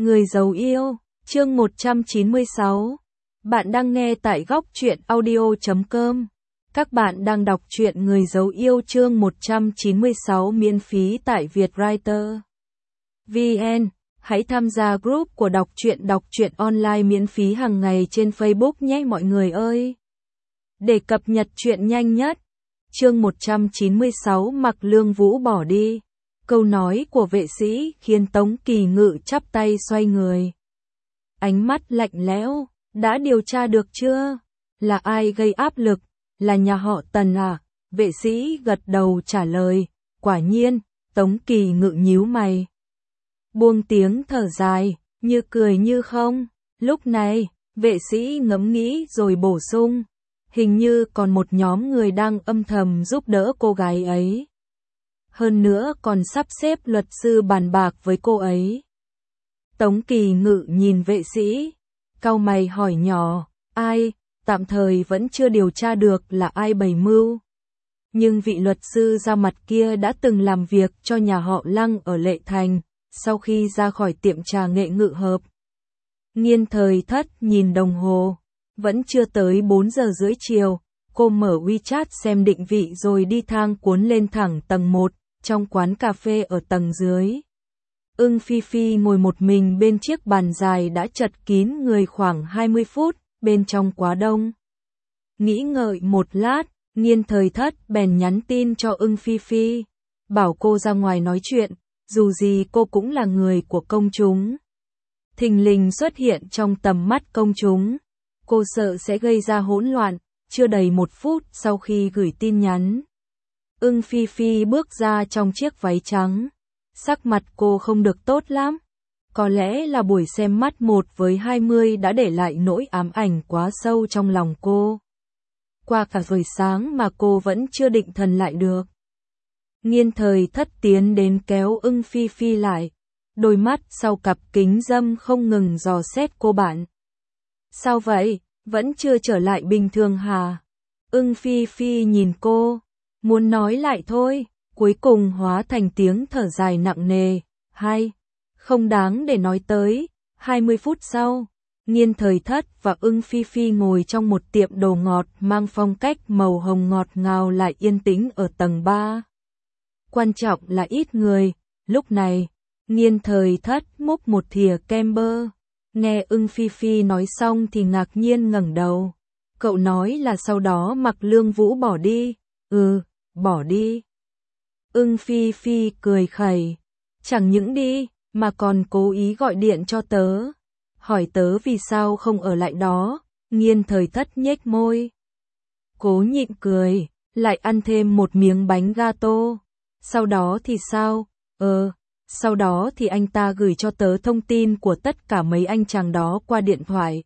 Người giấu yêu, chương 196. Bạn đang nghe tại góc truyện audio.com. Các bạn đang đọc truyện Người giấu yêu chương 196 miễn phí tại Vietwriter VN. Hãy tham gia group của đọc truyện online miễn phí hàng ngày trên Facebook nhé mọi người ơi. Để cập nhật truyện nhanh nhất. Chương 196 Mặc Lương Vũ bỏ đi. Câu nói của vệ sĩ khiến Tống Kỳ Ngự chắp tay xoay người. Ánh mắt lạnh lẽo, đã điều tra được chưa? Là ai gây áp lực? Là nhà họ Tần à? Vệ sĩ gật đầu trả lời, quả nhiên. Tống Kỳ Ngự nhíu mày, buông tiếng thở dài, như cười như không. Lúc này, vệ sĩ ngẫm nghĩ rồi bổ sung, hình như còn một nhóm người đang âm thầm giúp đỡ cô gái ấy. Hơn nữa còn sắp xếp luật sư bàn bạc với cô ấy. Tống Kỳ Ngự nhìn vệ sĩ, cau mày hỏi nhỏ, ai? Tạm thời vẫn chưa điều tra được là ai bày mưu. Nhưng vị luật sư ra mặt kia đã từng làm việc cho nhà họ Lăng ở Lệ Thành, sau khi ra khỏi tiệm trà nghệ Ngự Hợp. Nghiên Thời Thất nhìn đồng hồ, vẫn chưa tới 4 giờ rưỡi chiều, cô mở WeChat xem định vị rồi đi thang cuốn lên thẳng tầng 1, trong quán cà phê ở tầng dưới. Ưng Phi Phi ngồi một mình bên chiếc bàn dài đã chật kín người khoảng 20 phút, bên trong quá đông. Nghĩ ngợi một lát, Nghiên Thời Thất bèn nhắn tin cho Ưng Phi Phi, bảo cô ra ngoài nói chuyện, dù gì cô cũng là người của công chúng. Thình lình xuất hiện trong tầm mắt công chúng, cô sợ sẽ gây ra hỗn loạn. Chưa đầy 1 phút sau khi gửi tin nhắn, Ưng Phi Phi bước ra trong chiếc váy trắng. Sắc mặt cô không được tốt lắm. Có lẽ là buổi xem mắt 1 với 20 đã để lại nỗi ám ảnh quá sâu trong lòng cô. Qua cả buổi sáng mà cô vẫn chưa định thần lại được. Nghiên Thời Thất tiến đến kéo Ưng Phi Phi lại. Đôi mắt sau cặp kính râm không ngừng dò xét cô bạn. Sao vậy? Vẫn chưa trở lại bình thường hả? Ưng Phi Phi nhìn cô, muốn nói lại thôi, cuối cùng hóa thành tiếng thở dài nặng nề. Không đáng để nói tới. 20 phút sau, Nghiên Thời Thất và Ưng Phi Phi ngồi trong một tiệm đồ ngọt mang phong cách màu hồng ngọt ngào lại yên tĩnh ở tầng 3. Quan trọng là ít người. Lúc này, Nghiên Thời Thất múc một thìa kem bơ. Nghe Ưng Phi Phi nói xong thì ngạc nhiên ngẩng đầu. Cậu nói là sau đó Mặc Lương Vũ bỏ đi. Bỏ đi. Ưng Phi Phi cười khẩy. Chẳng những đi, mà còn cố ý gọi điện cho tớ. Hỏi tớ vì sao không ở lại đó. Nghiên Thời Thất nhếch môi, cố nhịn cười, lại ăn thêm một miếng bánh gato. Sau đó thì sao? Sau đó thì anh ta gửi cho tớ thông tin của tất cả mấy anh chàng đó qua điện thoại.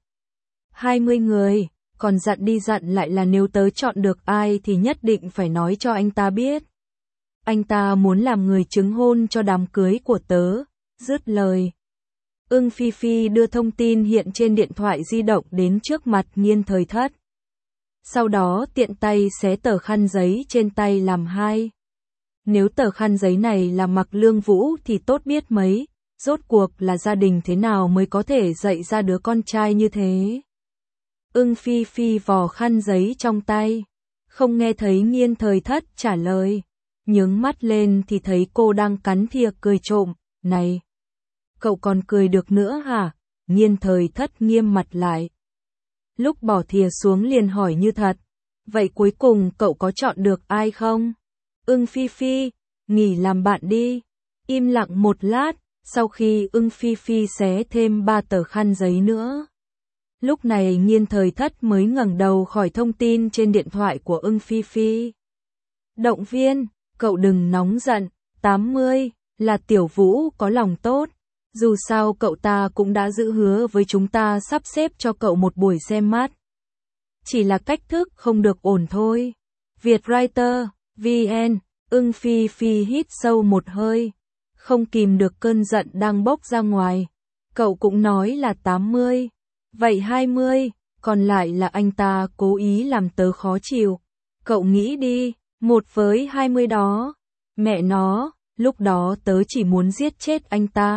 20 người, còn dặn đi dặn lại là nếu tớ chọn được ai thì nhất định phải nói cho anh ta biết. Anh ta muốn làm người chứng hôn cho đám cưới của tớ. Dứt lời, Ưng Phi Phi đưa thông tin hiện trên điện thoại di động đến trước mặt Nghiên Thời Thất. Sau đó tiện tay xé tờ khăn giấy trên tay làm hai. Nếu tờ khăn giấy này là Mặc Lương Vũ thì tốt biết mấy, rốt cuộc là gia đình thế nào mới có thể dạy ra đứa con trai như thế. Ưng Phi Phi vò khăn giấy trong tay, không nghe thấy Nghiên Thời Thất trả lời. Nhướng mắt lên thì thấy cô đang cắn thìa cười trộm. Này, cậu còn cười được nữa hả? Nghiên Thời Thất nghiêm mặt lại. Lúc bỏ thìa xuống liền hỏi như thật. Vậy cuối cùng cậu có chọn được ai không? Ưng Phi Phi, nghỉ làm bạn đi. Im lặng một lát, sau khi Ưng Phi Phi xé thêm 3 tờ khăn giấy nữa. Lúc này Nghiên Thời Thất mới ngẩng đầu khỏi thông tin trên điện thoại của Ưng Phi Phi. Động viên, cậu đừng nóng giận, 80, là Tiểu Vũ có lòng tốt. Dù sao cậu ta cũng đã giữ hứa với chúng ta sắp xếp cho cậu một buổi xem mắt. Chỉ là cách thức không được ổn thôi. Vietwriter VN. Ưng Phi Phi hít sâu một hơi, không kìm được cơn giận đang bốc ra ngoài. Cậu cũng nói là 80, vậy 20, còn lại là anh ta cố ý làm tớ khó chịu. Cậu nghĩ đi, 1 với 20 đó, mẹ nó, lúc đó tớ chỉ muốn giết chết anh ta.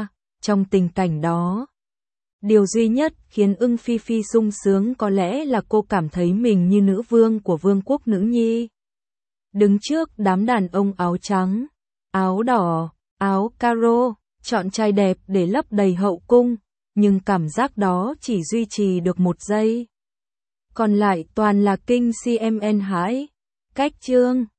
Trong tình cảnh đó, điều duy nhất khiến Ưng Phi Phi sung sướng có lẽ là cô cảm thấy mình như nữ vương của vương quốc nữ nhi. Đứng trước đám đàn ông áo trắng, áo đỏ, áo caro, chọn trai đẹp để lấp đầy hậu cung, nhưng cảm giác đó chỉ duy trì được 1 giây. Còn lại toàn là kinh CMN hãi. Cách chương